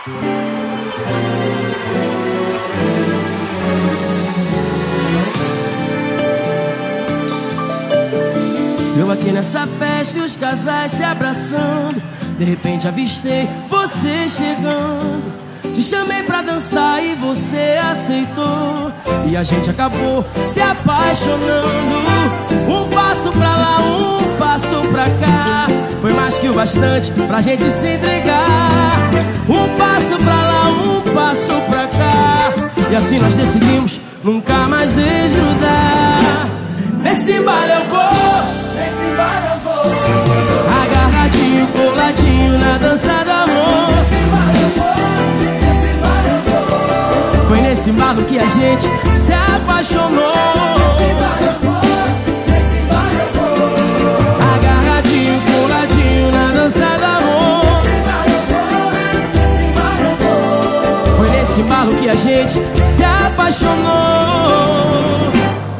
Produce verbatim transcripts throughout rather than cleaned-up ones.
Eu aqui nessa festa e os casais se abraçando. De repente avistei você chegando. Te chamei pra dançar e você aceitou. E a gente acabou se apaixonando. Um passo pra lá, um passo pra cá. Foi mais que o bastante pra gente se entregar. Um passo pra lá, um passo pra cá. E assim nós decidimos nunca mais desgrudar. Nesse baile eu vou, nesse baile eu vou, agarradinho, coladinho na dança do amor. Nesse baile eu vou, nesse baile eu vou. Foi nesse embalo que a gente se apaixonou. Nesse baile eu vou, nesse baile eu vou, agarradinho, coladinho na dança do amor. Nesse baile eu vou, nesse baile eu vou. Foi nesse embalo que a gente se apaixonou.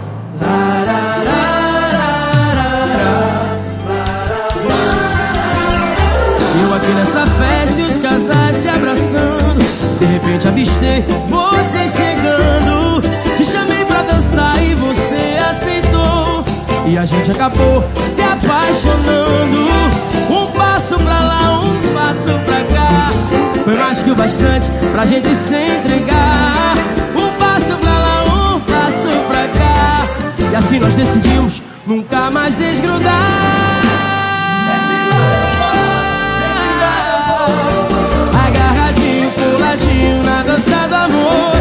Aqui nessa festa e os casais se abraçando. De repente avistei você chegando. Te chamei pra dançar e você aceitou. E a gente acabou se apaixonando. Um passo pra lá, um passo pra cá. Foi mais que o bastante pra gente se entregar. Um passo pra lá, um passo pra cá. E assim nós decidimos nunca mais desgrudar. Agarradinho, coladinho na dança do amor.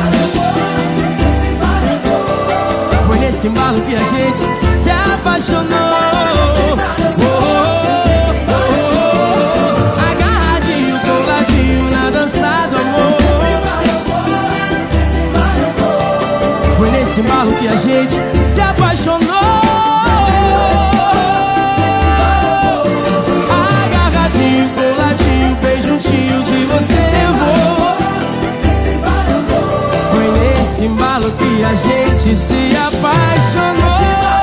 Foi nesse embalo que a gente se apaixonou. Oh, oh, oh. Agarradinho, coladinho na dança do amor. Foi nesse embalo que a gente se apaixonou. Agarradinho, coladinho, bem juntinho de você eu vou. Foi nesse embalo que a gente se apaixonou.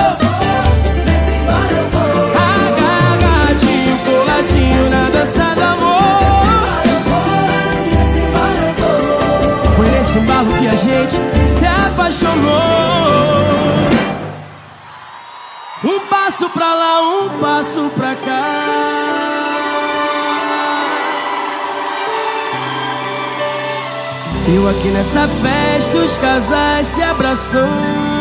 Agarradinho, coladinho na dança do amor. Foi nesse embalo que a gente se apaixonou. Um passo pra lá, um passo pra cá. Eu aqui nessa festa, os casais se abraçando.